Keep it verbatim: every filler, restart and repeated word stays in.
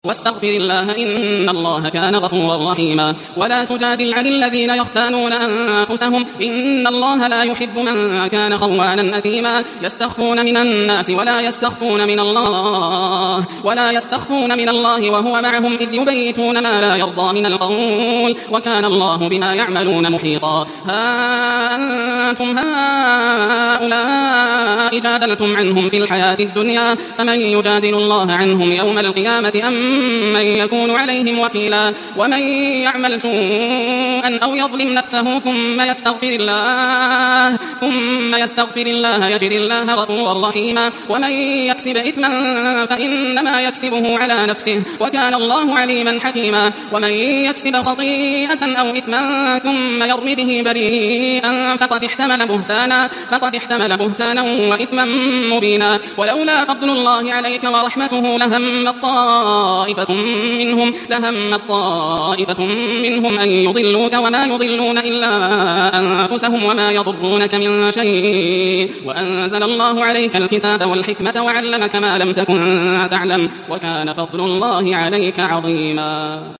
واستغفر الله إن الله كان غفورا رحيما. ولا تجادل عن الذين يختانون أنفسهم إن الله لا يحب من كان خوانا أثيما. يستخفون من الناس ولا يستخفون من الله ولا يستخفون من الله وهو معهم إذ يبيتون ما لا يرضى من القول وكان الله بما يعملون محيطا. ها أنتم هؤلاء جادلتم عنهم في الحياة الدنيا فمن يجادل الله عنهم يوم القيامة أم من يكون عليهم وكيلا. ومن يعمل سوءا أو يظلم نفسه ثم يستغفر الله ثم يستغفر الله يجد الله غفورا رحيما. ومن يكسب إثما فإنما يكسبه على نفسه وكان الله عليما حكيما. ومن يكسب خطيئة أو إثما ثم يرم به بريئا فقد احتمل بهتانا فقد احتمل بهتانا وإثما مبينا. ولولا فضل الله عليك ورحمته لهم الطائفة منهم لهم الطائفة منهم أن يضلوك وما يضلون إلا أنفسهم وما يضرونك من شيء. وأنزل الله عليك الكتاب والحكمة وعلمك ما لم تكن تعلم وكان فضل الله عليك عظيما.